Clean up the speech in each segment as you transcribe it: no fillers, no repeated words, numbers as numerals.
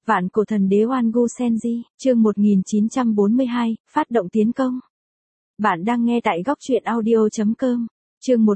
Vạn cổ thần đế Oan Gu Senji, chương 1942, phát động tiến công. Bạn đang nghe tại góc truyện audio.com. Chương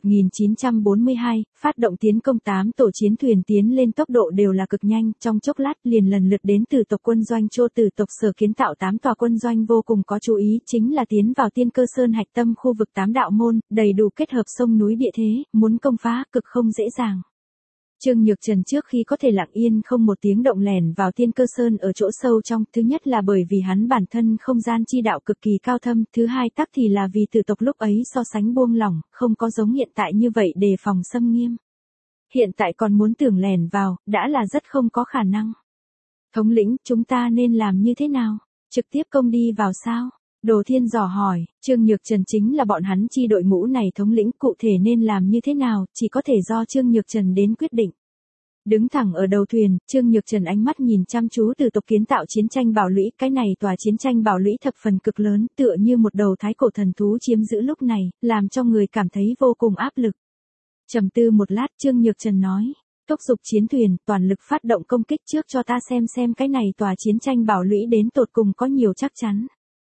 1942, phát động tiến công. 8 tổ chiến thuyền tiến lên tốc độ đều là cực nhanh, trong chốc lát liền lần lượt đến từ tộc quân doanh Chô Tử tộc sở kiến tạo 8 tòa quân doanh vô cùng có chú ý, chính là tiến vào Tiên Cơ Sơn hạch tâm khu vực 8 đạo môn, đầy đủ kết hợp sông núi địa thế, muốn công phá cực không dễ dàng. Trương Nhược Trần trước khi có thể lặng yên không một tiếng động lẻn vào Tiên Cơ Sơn ở chỗ sâu trong, thứ nhất là bởi vì hắn bản thân không gian chi đạo cực kỳ cao thâm, thứ hai tắc thì là vì tử tộc lúc ấy so sánh buông lỏng, không có giống hiện tại như vậy đề phòng xâm nghiêm. Hiện tại còn muốn tưởng lẻn vào, đã là rất không có khả năng. Thống lĩnh, chúng ta nên làm như thế nào? Trực tiếp công đi vào sao? Đồ Thiên dò hỏi, Trương Nhược Trần chính là bọn hắn chi đội ngũ này thống lĩnh, cụ thể nên làm như thế nào, chỉ có thể do Trương Nhược Trần đến quyết định. Đứng thẳng ở đầu thuyền, Trương Nhược Trần ánh mắt nhìn chăm chú từ tộc kiến tạo chiến tranh bảo lũy, cái này tòa chiến tranh bảo lũy thập phần cực lớn, tựa như một đầu thái cổ thần thú chiếm giữ lúc này, làm cho người cảm thấy vô cùng áp lực. Trầm tư một lát, Trương Nhược Trần nói, thúc giục chiến thuyền, toàn lực phát động công kích trước cho ta xem cái này tòa chiến tranh bảo lũy đến tột cùng có nhiều chắc chắn.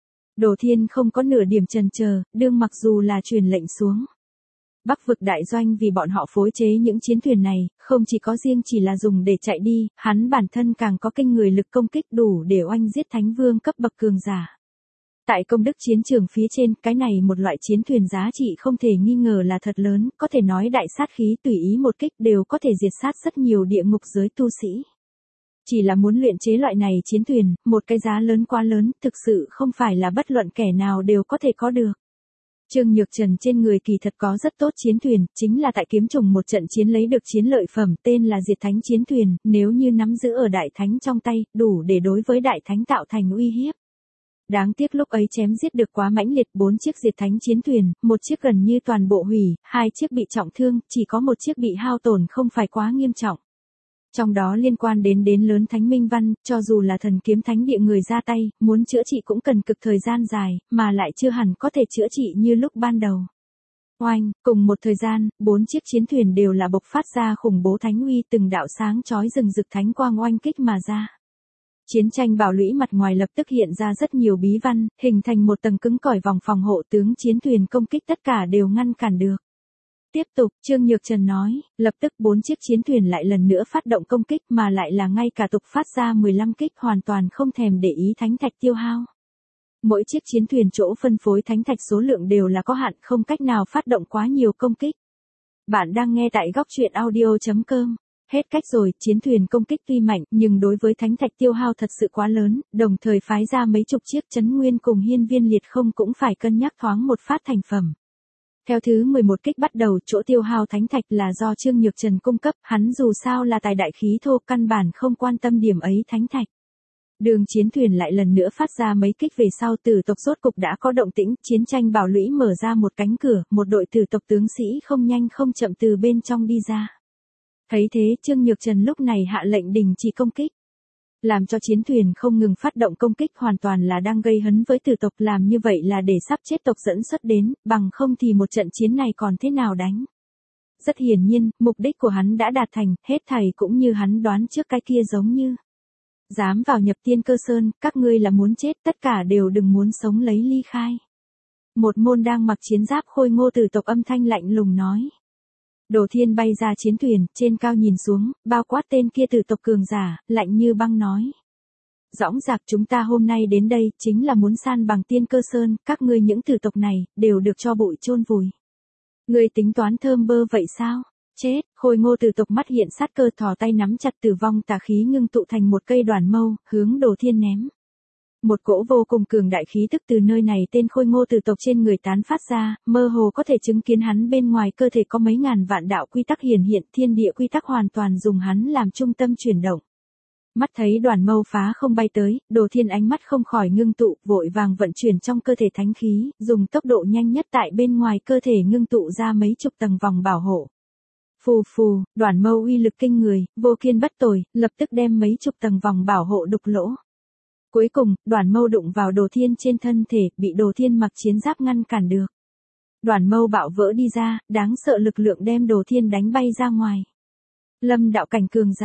Đồ Thiên không có nửa điểm chần chờ, đương mặc dù là truyền lệnh xuống. Bắc vực đại doanh vì bọn họ phối chế những chiến thuyền này, không chỉ có riêng chỉ là dùng để chạy đi, hắn bản thân càng có kinh người lực công kích đủ để oanh giết thánh vương cấp bậc cường giả. Tại công đức chiến trường phía trên, cái này một loại chiến thuyền giá trị không thể nghi ngờ là thật lớn, có thể nói đại sát khí tùy ý một kích đều có thể diệt sát rất nhiều địa ngục giới tu sĩ. Chỉ là muốn luyện chế loại này chiến thuyền, một cái giá lớn quá lớn, thực sự không phải là bất luận kẻ nào đều có thể có được. Trương Nhược Trần trên người kỳ thật có rất tốt chiến thuyền, chính là tại kiếm trùng một trận chiến lấy được chiến lợi phẩm tên là Diệt Thánh chiến thuyền, nếu như nắm giữ ở Đại Thánh trong tay, đủ để đối với Đại Thánh tạo thành uy hiếp. Đáng tiếc lúc ấy chém giết được quá mãnh liệt, 4 chiếc Diệt Thánh chiến thuyền, một chiếc gần như toàn bộ hủy, 2 chiếc bị trọng thương, chỉ có một chiếc bị hao tổn không phải quá nghiêm trọng. Trong đó liên quan đến lớn thánh minh văn, cho dù là thần kiếm thánh địa người ra tay, muốn chữa trị cũng cần cực thời gian dài, mà lại chưa hẳn có thể chữa trị như lúc ban đầu. Oanh, cùng một thời gian, 4 chiếc chiến thuyền đều là bộc phát ra khủng bố thánh uy, từng đạo sáng chói rừng rực thánh quang oanh kích mà ra. Chiến tranh bảo lũy mặt ngoài lập tức hiện ra rất nhiều bí văn, hình thành một tầng cứng cỏi vòng phòng hộ, tướng chiến thuyền công kích tất cả đều ngăn cản được. Tiếp tục, Trương Nhược Trần nói, lập tức 4 chiếc chiến thuyền lại lần nữa phát động công kích mà lại là ngay cả tục phát ra 15 kích hoàn toàn không thèm để ý thánh thạch tiêu hao. Mỗi chiếc chiến thuyền chỗ phân phối thánh thạch số lượng đều là có hạn, không cách nào phát động quá nhiều công kích. Bạn đang nghe tại góc truyện audio.com. Hết cách rồi, chiến thuyền công kích tuy mạnh nhưng đối với thánh thạch tiêu hao thật sự quá lớn, đồng thời phái ra mấy chục chiếc Chấn Nguyên cùng Hiên Viên Liệt Không cũng phải cân nhắc thoáng một phát thành phẩm. Theo thứ 11 kích bắt đầu, chỗ tiêu hao thánh thạch là do Trương Nhược Trần cung cấp, hắn dù sao là tài đại khí thô, căn bản không quan tâm điểm ấy thánh thạch. Đường chiến thuyền lại lần nữa phát ra mấy kích về sau, tử tộc rốt cục đã có động tĩnh, chiến tranh bảo lũy mở ra một cánh cửa, một đội tử tộc tướng sĩ không nhanh không chậm từ bên trong đi ra. Thấy thế, Trương Nhược Trần lúc này hạ lệnh đình chỉ công kích. Làm cho chiến thuyền không ngừng phát động công kích hoàn toàn là đang gây hấn với tử tộc, làm như vậy là để sắp chết tộc dẫn xuất đến, bằng không thì một trận chiến này còn thế nào đánh. Rất hiển nhiên, mục đích của hắn đã đạt thành, hết thảy cũng như hắn đoán trước cái kia giống như. Dám vào nhập Tiên Cơ Sơn, các ngươi là muốn chết, tất cả đều đừng muốn sống lấy ly khai. Một môn đang mặc chiến giáp khôi ngô tử tộc âm thanh lạnh lùng nói. Đồ Thiên bay ra chiến thuyền, trên cao nhìn xuống, bao quát tên kia tử tộc cường giả, lạnh như băng nói. Dõng dạc, chúng ta hôm nay đến đây, chính là muốn san bằng Tiên Cơ Sơn, các ngươi những tử tộc này, đều được cho bụi chôn vùi. Ngươi tính toán thơm bơ vậy sao? Chết, khôi ngô tử tộc mắt hiện sát cơ, thò tay nắm chặt tử vong tà khí ngưng tụ thành một cây đoàn mâu, hướng Đồ Thiên ném. Một cỗ vô cùng cường đại khí tức từ nơi này tên khôi ngô tử tộc trên người tán phát ra, mơ hồ có thể chứng kiến hắn bên ngoài cơ thể có mấy ngàn vạn đạo quy tắc hiển hiện, thiên địa quy tắc hoàn toàn dùng hắn làm trung tâm chuyển động. Mắt thấy đoàn mâu phá không bay tới, Đồ Thiên ánh mắt không khỏi ngưng tụ, vội vàng vận chuyển trong cơ thể thánh khí, dùng tốc độ nhanh nhất tại bên ngoài cơ thể ngưng tụ ra mấy chục tầng vòng bảo hộ. Phù phù, đoàn mâu uy lực kinh người, vô kiên bất tồi, lập tức đem mấy chục tầng vòng bảo hộ đục lỗ. Cuối cùng, đoàn mâu đụng vào Đồ Thiên trên thân thể, bị Đồ Thiên mặc chiến giáp ngăn cản được. Đoàn mâu bạo vỡ đi ra, đáng sợ lực lượng đem Đồ Thiên đánh bay ra ngoài. Lâm đạo cảnh cường giả,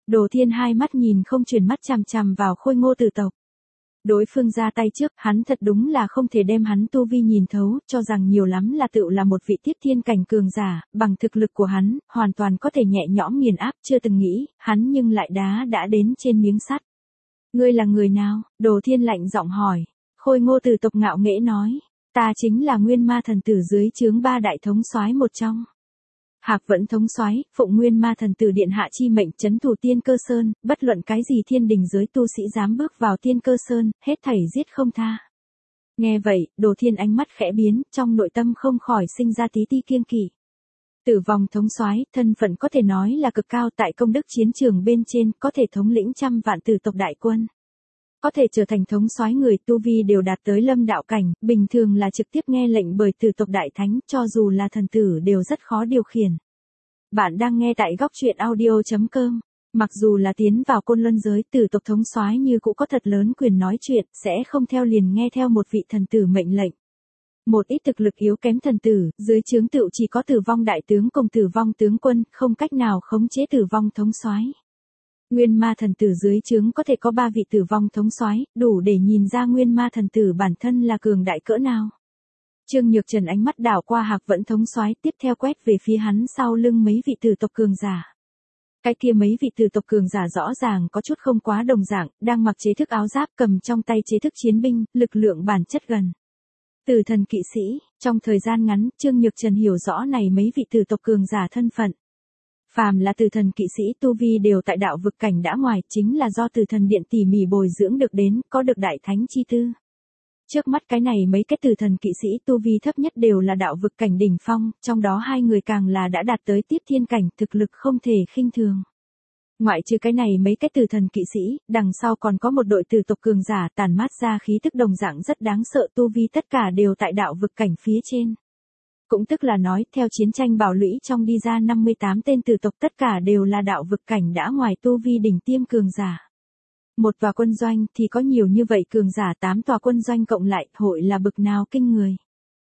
Đồ Thiên hai mắt nhìn không chuyển mắt chằm chằm vào Khôi Ngô Tử tộc. Đối phương ra tay trước, hắn thật đúng là không thể đem hắn tu vi nhìn thấu, cho rằng nhiều lắm là tựu là một vị tiếp thiên cảnh cường giả, bằng thực lực của hắn, hoàn toàn có thể nhẹ nhõm nghiền áp, chưa từng nghĩ, hắn nhưng lại đá đã đến trên miếng sắt. Ngươi là người nào? Đồ Thiên lạnh giọng hỏi. Khôi Ngô Tử tộc ngạo nghễ nói, ta chính là Nguyên Ma thần tử dưới trướng ba đại thống soái một trong. Hạc Vẫn thống soái, phụng Nguyên Ma thần tử điện hạ chi mệnh trấn thủ Tiên Cơ Sơn, bất luận cái gì thiên đình giới tu sĩ dám bước vào Tiên Cơ Sơn, hết thảy giết không tha. Nghe vậy, Đồ Thiên ánh mắt khẽ biến, trong nội tâm không khỏi sinh ra tí ti kiêng kỵ. Tử vong thống soái, thân phận có thể nói là cực cao tại công đức chiến trường bên trên, có thể thống lĩnh trăm vạn tử tộc đại quân. Có thể trở thành thống soái người tu vi đều đạt tới lâm đạo cảnh, bình thường là trực tiếp nghe lệnh bởi tử tộc đại thánh, cho dù là thần tử đều rất khó điều khiển. Bạn đang nghe tại góc truyện audio.com. Mặc dù là tiến vào Côn Luân giới, tử tộc thống soái như cũng có thật lớn quyền nói chuyện, sẽ không theo liền nghe theo một vị thần tử mệnh lệnh. Một ít thực lực yếu kém thần tử, dưới trướng tựu chỉ có Tử vong đại tướng cùng Tử vong tướng quân, không cách nào khống chế Tử vong thống soái. Nguyên Ma thần tử dưới trướng có thể có 3 vị Tử vong thống soái, đủ để nhìn ra Nguyên Ma thần tử bản thân là cường đại cỡ nào. Trương Nhược Trần ánh mắt đảo qua Hạc Vẫn thống soái, tiếp theo quét về phía hắn sau lưng mấy vị tử tộc cường giả. Cái kia mấy vị tử tộc cường giả rõ ràng có chút không quá đồng dạng, đang mặc chế thức áo giáp, cầm trong tay chế thức chiến binh, lực lượng bản chất gần. Tử thần kỵ sĩ, trong thời gian ngắn, Trương Nhược Trần hiểu rõ này mấy vị tử tộc cường giả thân phận. Phàm là tử thần kỵ sĩ tu vi đều tại đạo vực cảnh đã ngoài, chính là do tử thần điện tỉ mỉ bồi dưỡng được đến, có được đại thánh chi tư. Trước mắt cái này mấy cái tử thần kỵ sĩ tu vi thấp nhất đều là đạo vực cảnh đỉnh phong, trong đó 2 người càng là đã đạt tới tiếp thiên cảnh, thực lực không thể khinh thường. Ngoại trừ cái này mấy cái tử thần kỵ sĩ, đằng sau còn có một đội tử tộc cường giả tản mát ra khí tức đồng dạng rất đáng sợ, tu vi tất cả đều tại đạo vực cảnh phía trên. Cũng tức là nói, theo chiến tranh bảo lũy trong đi ra 58 tên tử tộc tất cả đều là đạo vực cảnh đã ngoài tu vi đỉnh tiêm cường giả. Một tòa quân doanh thì có nhiều như vậy cường giả, 8 tòa quân doanh cộng lại, hội là bực nào kinh người.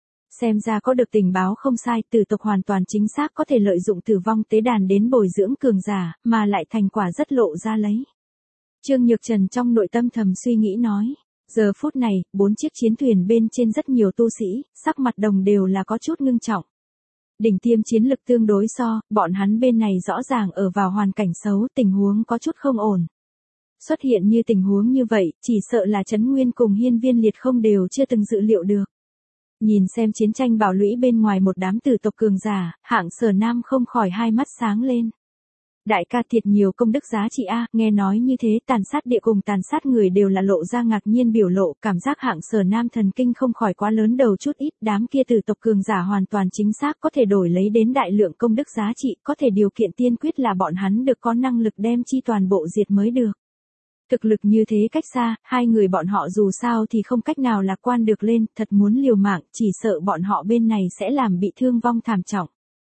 Xem ra có được tình báo không sai, tử tộc hoàn toàn chính xác có thể lợi dụng tử vong tế đàn đến bồi dưỡng cường giả, mà lại thành quả rất lộ ra lấy. Trương Nhược Trần trong nội tâm thầm suy nghĩ nói. Giờ phút này, 4 chiếc chiến thuyền bên trên rất nhiều tu sĩ, sắc mặt đồng đều là có chút ngưng trọng. Đỉnh tiêm chiến lực tương đối so, bọn hắn bên này rõ ràng ở vào hoàn cảnh xấu, tình huống có chút không ổn. Xuất hiện như tình huống như vậy, chỉ sợ là Trấn Nguyên cùng Hiên Viên Liệt không đều chưa từng dự liệu được. Nhìn xem chiến tranh bảo lũy bên ngoài một đám tử tộc cường giả, Hạng Sở Nam không khỏi hai mắt sáng lên. Đại ca thiệt nhiều công đức giá trị a, nghe nói như thế, tàn sát địa cùng tàn sát người đều là lộ ra ngạc nhiên biểu lộ, cảm giác Hạng Sở Nam thần kinh không khỏi quá lớn đầu chút ít, đám kia tử tộc cường giả hoàn toàn chính xác có thể đổi lấy đến đại lượng công đức giá trị, có thể điều kiện tiên quyết là bọn hắn được có năng lực đem chi toàn bộ diệt mới được. Thực lực như thế cách xa, 2 người bọn họ dù sao thì không cách nào lạc quan được lên, thật muốn liều mạng, chỉ sợ bọn họ bên này sẽ làm bị thương vong thảm trọng.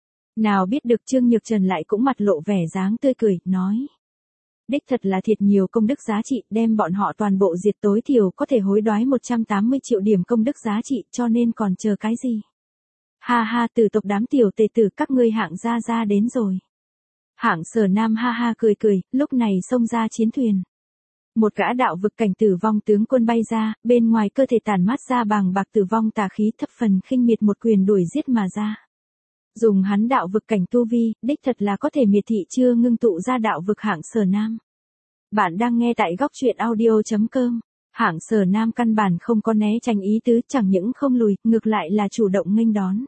Nào biết được Trương Nhược Trần lại cũng mặt lộ vẻ dáng tươi cười, nói. Đích thật là thiệt nhiều công đức giá trị, đem bọn họ toàn bộ diệt tối thiểu có thể hối đoái 180 triệu điểm công đức giá trị, cho nên còn chờ cái gì. Ha ha, tử tộc đám tiểu tề tử, các ngươi Hạng gia đến rồi. Hạng Sở Nam ha ha cười cười, lúc này xông ra chiến thuyền. Một gã đạo vực cảnh tử vong tướng quân bay ra, bên ngoài cơ thể tản mát ra bàng bạc tử vong tà khí, thập phần khinh miệt một quyền đuổi giết mà ra. Dùng hắn đạo vực cảnh tu vi, đích thật là có thể miệt thị chưa ngưng tụ ra đạo vực Hạng Sở Nam. Bạn đang nghe tại góc truyện audio.com. Hạng Sở Nam căn bản không có né tránh ý tứ, chẳng những không lùi, ngược lại là chủ động nghênh đón.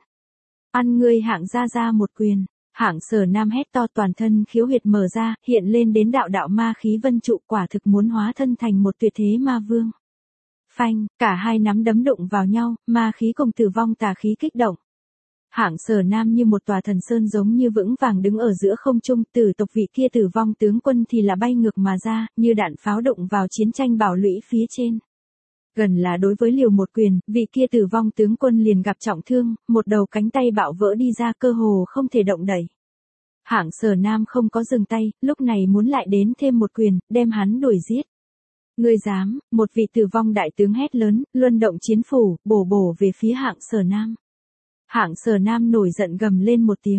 Ăn ngươi Hạng ra một quyền. Hạng Sở Nam hét to, toàn thân khiếu huyệt mở ra, hiện lên đến đạo đạo ma khí vân trụ, quả thực muốn hóa thân thành một tuyệt thế ma vương. Phanh, cả hai nắm đấm đụng vào nhau, ma khí cùng tử vong tà khí kích động. Hạng Sở Nam như một tòa thần sơn giống như vững vàng đứng ở giữa không trung, tử tộc vị kia tử vong tướng quân thì là bay ngược mà ra, như đạn pháo đụng vào chiến tranh bảo lũy phía trên. Gần là đối với liều một quyền, vị kia tử vong tướng quân liền gặp trọng thương, một đầu cánh tay bạo vỡ đi ra, cơ hồ không thể động đẩy. Hạng Sở Nam không có dừng tay, lúc này muốn lại đến thêm một quyền, đem hắn đuổi giết. Ngươi dám, một vị tử vong đại tướng hét lớn, luân động chiến phủ, bổ về phía Hạng Sở Nam. Hạng Sở Nam nổi giận gầm lên một tiếng.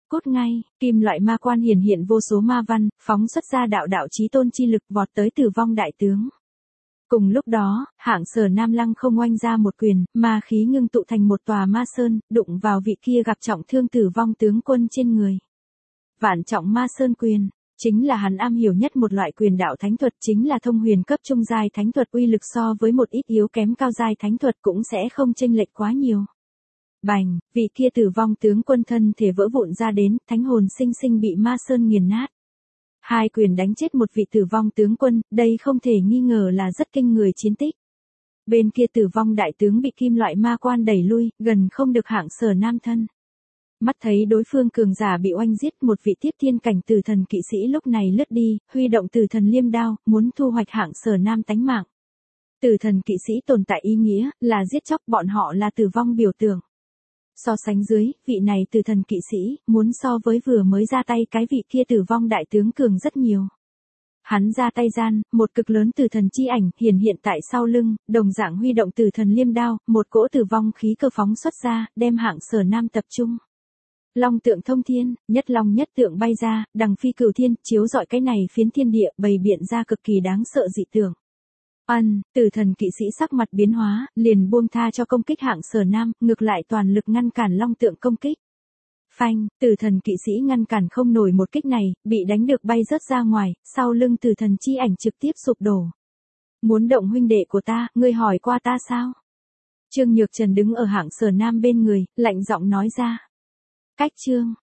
Cút ngay, kim loại ma quan hiển hiện vô số ma văn, phóng xuất ra đạo đạo chí tôn chi lực vọt tới Tử vong đại tướng. Cùng lúc đó, hạng Sở Nam lăng không oanh ra một quyền, ma khí ngưng tụ thành một tòa ma sơn, đụng vào vị kia gặp trọng thương tử vong tướng quân trên người. Vạn trọng ma sơn quyền, chính là hắn am hiểu nhất một loại quyền đạo thánh thuật, chính là thông huyền cấp trung giai thánh thuật, uy lực so với một ít yếu kém cao giai thánh thuật cũng sẽ không chênh lệch quá nhiều. Bành, vị kia tử vong tướng quân thân thể vỡ vụn ra đến, thánh hồn sinh sinh bị ma sơn nghiền nát. Hai quyền đánh chết một vị tử vong tướng quân, đây không thể nghi ngờ là rất kinh người chiến tích. Bên kia tử vong đại tướng bị kim loại ma quan đẩy lui, gần không được hạng Sở Nam thân. Mắt thấy đối phương cường giả bị oanh giết, một vị tiếp thiên cảnh tử thần kỵ sĩ lúc này lướt đi, huy động tử thần liêm đao, muốn thu hoạch hạng Sở Nam tánh mạng. Tử thần kỵ sĩ tồn tại ý nghĩa, là giết chóc, bọn họ là tử vong biểu tượng. So sánh dưới, vị này tử thần kỵ sĩ, muốn so với vừa mới ra tay cái vị kia tử vong đại tướng cường rất nhiều. Hắn ra tay gian, một cực lớn tử thần chi ảnh hiển hiện tại sau lưng, đồng dạng huy động tử thần liêm đao, một cỗ tử vong khí cơ phóng xuất ra, đem hạng Sở Nam tập trung. Long tượng thông thiên, nhất long nhất tượng bay ra, đằng phi cửu thiên, chiếu rọi cái này phiến thiên địa, bày biện ra cực kỳ đáng sợ dị tượng. Tử thần kỵ sĩ sắc mặt biến hóa, liền buông tha cho công kích hạng Sở Nam, ngược lại toàn lực ngăn cản long tượng công kích. Phanh, tử thần kỵ sĩ ngăn cản không nổi một kích này, bị đánh được bay rớt ra ngoài, sau lưng tử thần chi ảnh trực tiếp sụp đổ. Muốn động huynh đệ của ta, ngươi hỏi qua ta sao? Trương Nhược Trần đứng ở hạng Sở Nam bên người, lạnh giọng nói ra. Cách chương.